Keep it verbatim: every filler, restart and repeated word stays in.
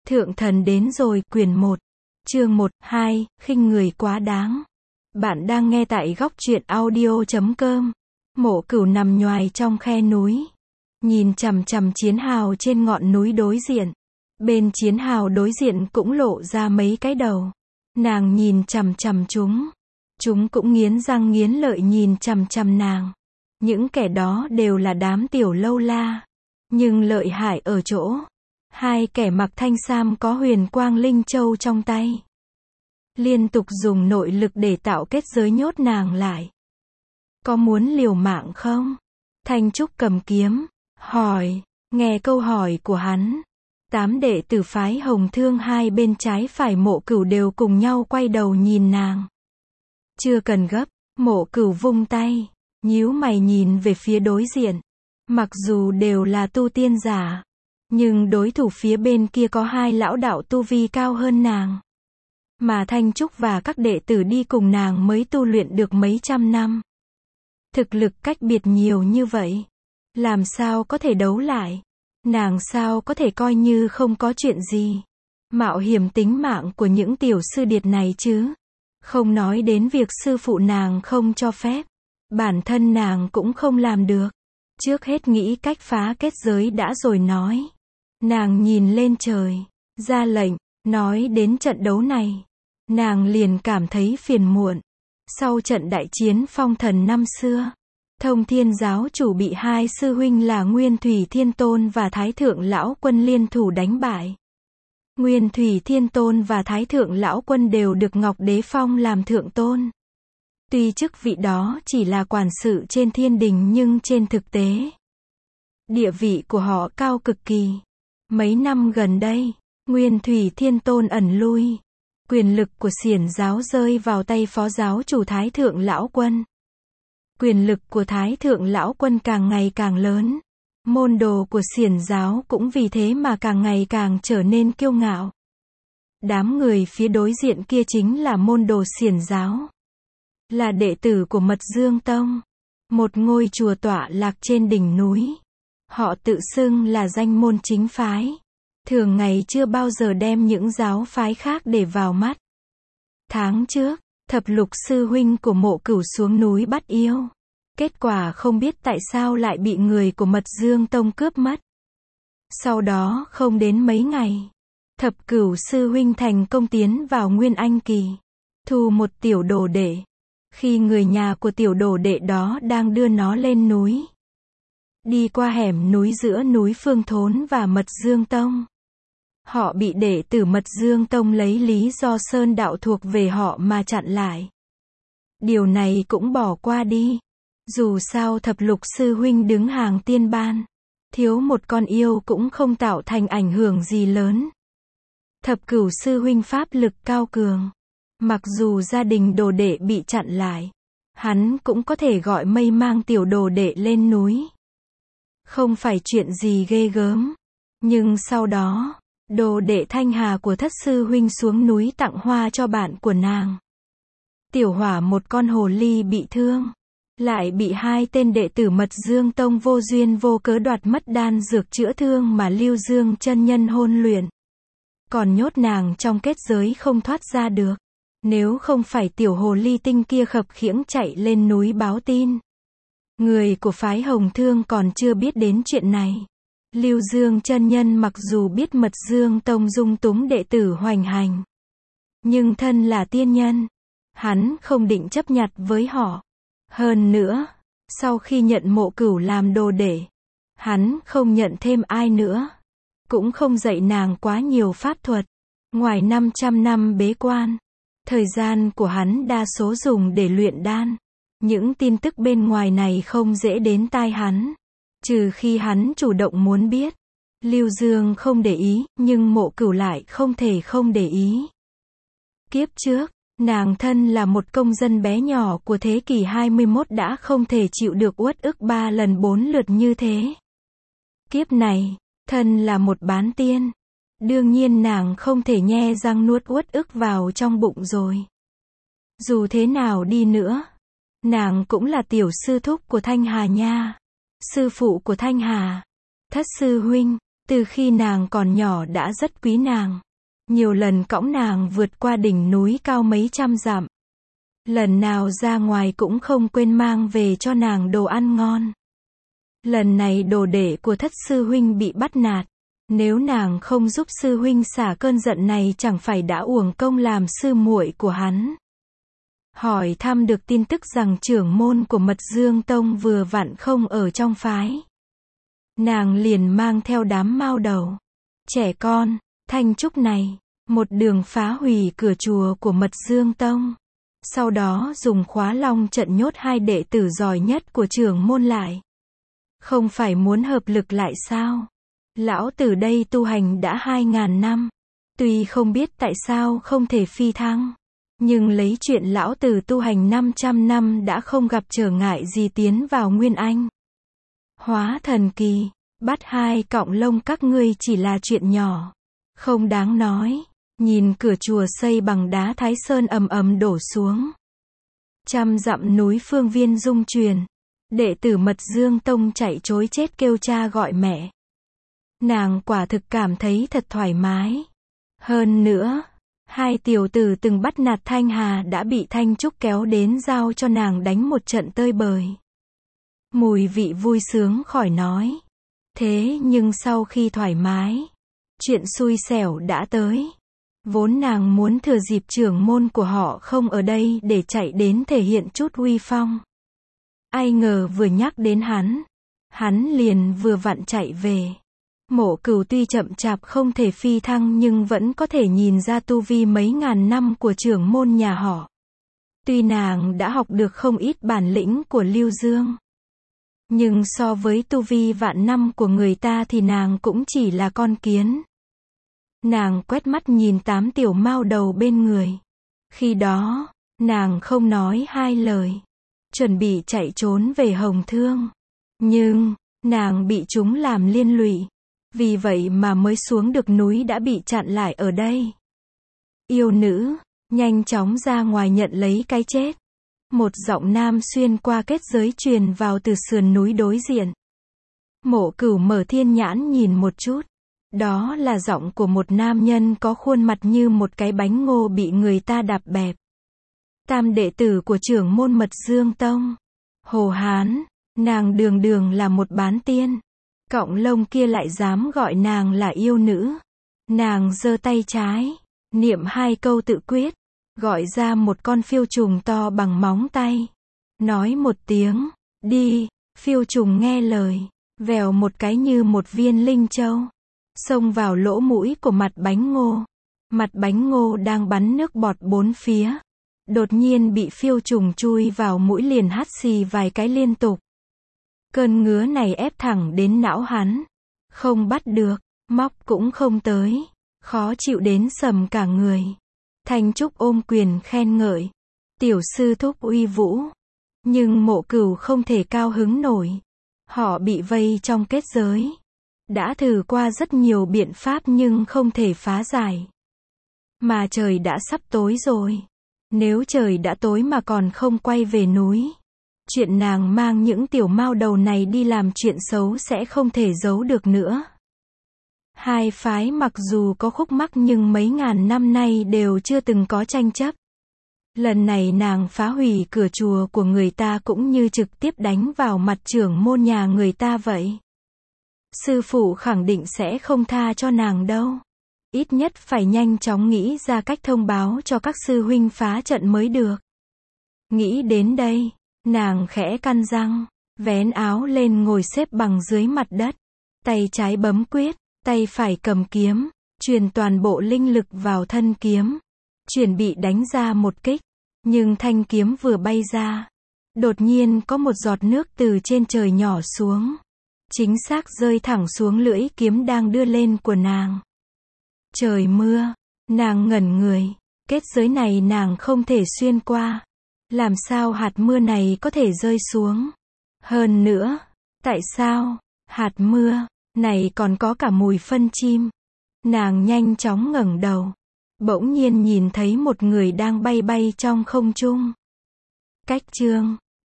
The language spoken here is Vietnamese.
Thượng thần đến rồi, quyển một, chương một, hai, khinh người quá đáng. Bạn đang nghe tại góc truyện audio chấm com. Mộ Cửu nằm nhoài trong khe núi, nhìn chằm chằm chiến hào trên ngọn núi đối diện. Bên chiến hào đối diện cũng lộ ra mấy cái đầu. Nàng nhìn chằm chằm chúng. Chúng cũng nghiến răng nghiến lợi nhìn chằm chằm nàng. Những kẻ đó đều là đám tiểu lâu la. Nhưng lợi hại ở chỗ, hai kẻ mặc thanh sam có huyền quang linh châu trong tay. Liên tục dùng nội lực để tạo kết giới nhốt nàng lại. Có muốn liều mạng không? Thanh Trúc cầm kiếm, hỏi. Nghe câu hỏi của hắn, tám đệ tử phái Hồng Thương hai bên trái phải Mộ Cửu đều cùng nhau quay đầu nhìn nàng. Chưa cần gấp, Mộ Cửu vung tay, nhíu mày nhìn về phía đối diện. Mặc dù đều là tu tiên giả, nhưng đối thủ phía bên kia có hai lão đạo tu vi cao hơn nàng. Mà Thanh Trúc và các đệ tử đi cùng nàng mới tu luyện được mấy trăm năm. Thực lực cách biệt nhiều như vậy, làm sao có thể đấu lại? Nàng sao có thể coi như không có chuyện gì? Mạo hiểm tính mạng của những tiểu sư điệt này chứ? Không nói đến việc sư phụ nàng không cho phép, bản thân nàng cũng không làm được. Trước hết nghĩ cách phá kết giới đã rồi nói. Nàng nhìn lên trời, ra lệnh, nói đến trận đấu này. Nàng liền cảm thấy phiền muộn. Sau trận đại chiến phong thần năm xưa, Thông Thiên giáo chủ bị hai sư huynh là Nguyên Thủy Thiên Tôn và Thái Thượng Lão Quân liên thủ đánh bại. Nguyên Thủy Thiên Tôn và Thái Thượng Lão Quân đều được Ngọc Đế phong làm thượng tôn. Tuy chức vị đó chỉ là quản sự trên thiên đình nhưng trên thực tế, địa vị của họ cao cực kỳ. Mấy năm gần đây, Nguyên Thủy Thiên Tôn ẩn lui. Quyền lực của Xiển giáo rơi vào tay phó giáo chủ Thái Thượng Lão Quân. Quyền lực của Thái Thượng Lão Quân càng ngày càng lớn. Môn đồ của Xiển giáo cũng vì thế mà càng ngày càng trở nên kiêu ngạo. Đám người phía đối diện kia chính là môn đồ Xiển giáo. Là đệ tử của Mật Dương Tông. Một ngôi chùa tọa lạc trên đỉnh núi. Họ tự xưng là danh môn chính phái. Thường ngày chưa bao giờ đem những giáo phái khác để vào mắt. Tháng trước, thập lục sư huynh của Mộ Cửu xuống núi bắt yêu. Kết quả không biết tại sao lại bị người của Mật Dương Tông cướp mất. Sau đó không đến mấy ngày, thập cửu sư huynh thành công tiến vào Nguyên Anh Kỳ. Thu một tiểu đồ đệ. Khi người nhà của tiểu đồ đệ đó đang đưa nó lên núi. Đi qua hẻm núi giữa núi Phương Thốn và Mật Dương Tông. Họ bị đệ tử Mật Dương Tông lấy lý do sơn đạo thuộc về họ mà chặn lại. Điều này cũng bỏ qua đi. Dù sao thập lục sư huynh đứng hàng tiên ban. Thiếu một con yêu cũng không tạo thành ảnh hưởng gì lớn. Thập cửu sư huynh pháp lực cao cường. Mặc dù gia đình đồ đệ bị chặn lại, hắn cũng có thể gọi mây mang tiểu đồ đệ lên núi. Không phải chuyện gì ghê gớm. Nhưng sau đó, đồ đệ Thanh Hà của thất sư huynh xuống núi tặng hoa cho bạn của nàng. Tiểu Hỏa một con hồ ly bị thương. Lại bị hai tên đệ tử Mật Dương Tông vô duyên vô cớ đoạt mất đan dược chữa thương mà Lưu Dương chân nhân hôn luyện. Còn nhốt nàng trong kết giới không thoát ra được. Nếu không phải tiểu hồ ly tinh kia khập khiễng chạy lên núi báo tin, người của phái Hồng Thương còn chưa biết đến chuyện này. Lưu Dương chân nhân mặc dù biết Mật Dương Tông dung túng đệ tử hoành hành, nhưng thân là tiên nhân, hắn không định chấp nhặt với họ. Hơn nữa, sau khi nhận Mộ Cửu làm đồ đệ, hắn không nhận thêm ai nữa, cũng không dạy nàng quá nhiều pháp thuật. Ngoài năm trăm năm bế quan, thời gian của hắn đa số dùng để luyện đan. Những tin tức bên ngoài này không dễ đến tai hắn, trừ khi hắn chủ động muốn biết. Lưu Dương không để ý, nhưng Mộ Cửu lại không thể không để ý. Kiếp trước, nàng thân là một công dân bé nhỏ của thế kỷ hai mươi mốt đã không thể chịu được uất ức ba lần bốn lượt như thế. Kiếp này, thân là một bán tiên. Đương nhiên nàng không thể nhe răng nuốt uất ức vào trong bụng rồi. Dù thế nào đi nữa, nàng cũng là tiểu sư thúc của Thanh Hà nha. Sư phụ của Thanh Hà, thất sư huynh, Từ khi nàng còn nhỏ đã rất quý nàng. Nhiều lần cõng nàng vượt qua đỉnh núi cao mấy trăm dặm. Lần nào ra ngoài cũng không quên mang về cho nàng đồ ăn ngon. Lần này đồ đệ của thất sư huynh bị bắt nạt. Nếu nàng không giúp sư huynh xả cơn giận này chẳng phải đã uổng công làm sư muội của hắn. Hỏi thăm được tin tức rằng trưởng môn của Mật Dương Tông vừa vặn không ở trong phái. Nàng liền mang theo đám mao đầu, trẻ con, thanh trúc này, một đường phá hủy cửa chùa của Mật Dương Tông. Sau đó dùng khóa long trận nhốt hai đệ tử giỏi nhất của trưởng môn lại. Không phải muốn hợp lực lại sao? Lão tử đây tu hành đã hai ngàn năm. Tuy không biết tại sao không thể phi thăng. Nhưng lấy chuyện lão tử tu hành năm trăm năm đã không gặp trở ngại gì tiến vào Nguyên Anh. Hóa thần kỳ, bắt hai cọng lông các ngươi chỉ là chuyện nhỏ. Không đáng nói. Nhìn cửa chùa xây bằng đá Thái Sơn ầm ầm đổ xuống. Trăm dặm núi phương viên rung truyền. Đệ tử Mật Dương Tông chạy trối chết kêu cha gọi mẹ. Nàng quả thực cảm thấy thật thoải mái. Hơn nữa, hai tiểu tử từng bắt nạt Thanh Hà đã bị Thanh Trúc kéo đến giao cho nàng đánh một trận tơi bời. Mùi vị vui sướng khỏi nói. Thế nhưng sau khi thoải mái, chuyện xui xẻo đã tới. Vốn nàng muốn thừa dịp trưởng môn của họ không ở đây để chạy đến thể hiện chút uy phong. Ai ngờ vừa nhắc đến hắn, hắn liền vừa vặn chạy về. Mộ Cửu tuy chậm chạp không thể phi thăng nhưng vẫn có thể nhìn ra tu vi mấy ngàn năm của trưởng môn nhà họ. Tuy nàng đã học được không ít bản lĩnh của Lưu Dương, nhưng so với tu vi vạn năm của người ta thì nàng cũng chỉ là con kiến. Nàng quét mắt nhìn tám tiểu mao đầu bên người. Khi đó, nàng không nói hai lời. Chuẩn bị chạy trốn về Hồng Thương. Nhưng, nàng bị chúng làm liên lụy. Vì vậy mà mới xuống được núi đã bị chặn lại ở đây. Yêu nữ, nhanh chóng ra ngoài nhận lấy cái chết. Một giọng nam xuyên qua kết giới truyền vào từ sườn núi đối diện. Mộ Cửu mở thiên nhãn nhìn một chút. Đó là giọng của một nam nhân có khuôn mặt như một cái bánh ngô bị người ta đạp bẹp. Tam đệ tử của trưởng môn Mật Dương Tông. Hồ Hán, nàng đường đường là một bán tiên. Cọng lông kia lại dám gọi nàng là yêu nữ. Nàng giơ tay trái, niệm hai câu tự quyết, gọi ra một con phiêu trùng to bằng móng tay. Nói một tiếng, đi, phiêu trùng nghe lời, vèo một cái như một viên linh châu. Xông vào lỗ mũi của mặt bánh ngô. Mặt bánh ngô đang bắn nước bọt bốn phía. Đột nhiên bị phiêu trùng chui vào mũi liền hắt xì vài cái liên tục. Cơn ngứa này ép thẳng đến não hắn. Không bắt được, móc cũng không tới. Khó chịu đến sầm cả người. Thanh Trúc ôm quyền khen ngợi. Tiểu sư thúc uy vũ. Nhưng Mộ Cửu không thể cao hứng nổi. Họ bị vây trong kết giới. Đã thử qua rất nhiều biện pháp nhưng không thể phá giải. Mà trời đã sắp tối rồi. Nếu trời đã tối mà còn không quay về núi, chuyện nàng mang những tiểu mao đầu này đi làm chuyện xấu sẽ không thể giấu được nữa. Hai phái mặc dù có khúc mắc nhưng mấy ngàn năm nay đều chưa từng có tranh chấp. Lần này nàng phá hủy cửa chùa của người ta cũng như trực tiếp đánh vào mặt trưởng môn nhà người ta vậy. Sư phụ khẳng định sẽ không tha cho nàng đâu. Ít nhất phải nhanh chóng nghĩ ra cách thông báo cho các sư huynh phá trận mới được. Nghĩ đến đây, nàng khẽ căn răng, vén áo lên ngồi xếp bằng dưới mặt đất. Tay trái bấm quyết, tay phải cầm kiếm, truyền toàn bộ linh lực vào thân kiếm. Chuẩn bị đánh ra một kích. Nhưng thanh kiếm vừa bay ra, đột nhiên có một giọt nước từ trên trời nhỏ xuống. Chính xác rơi thẳng xuống lưỡi kiếm đang đưa lên của nàng. Trời mưa, nàng ngẩn người, kết giới này nàng không thể xuyên qua. Làm sao hạt mưa này có thể rơi xuống? Hơn nữa, tại sao, hạt mưa này còn có cả mùi phân chim? Nàng nhanh chóng ngẩng đầu, bỗng nhiên nhìn thấy một người đang bay bay trong không trung. Cách chương